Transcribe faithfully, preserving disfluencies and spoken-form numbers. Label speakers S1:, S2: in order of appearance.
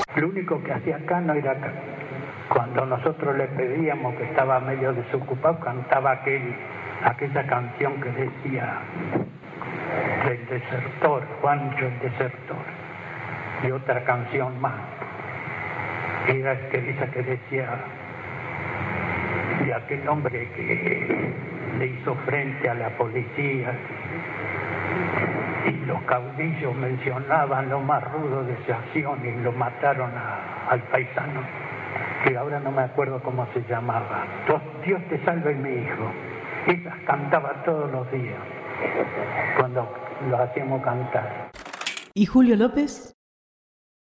S1: Lo único que hacía acá no era acá. Cuando nosotros le pedíamos, que estaba medio desocupado, cantaba aquel, aquella canción que decía El desertor, Juancho el desertor, y otra canción más. Era esa que decía de aquel hombre que le hizo frente a la policía y los caudillos mencionaban lo más rudo de esa acción y lo mataron a, al paisano, que ahora no me acuerdo cómo se llamaba. Dios te salve mi hijo. Esas cantaba todos los días cuando lo hacíamos cantar.
S2: ¿Y Julio López?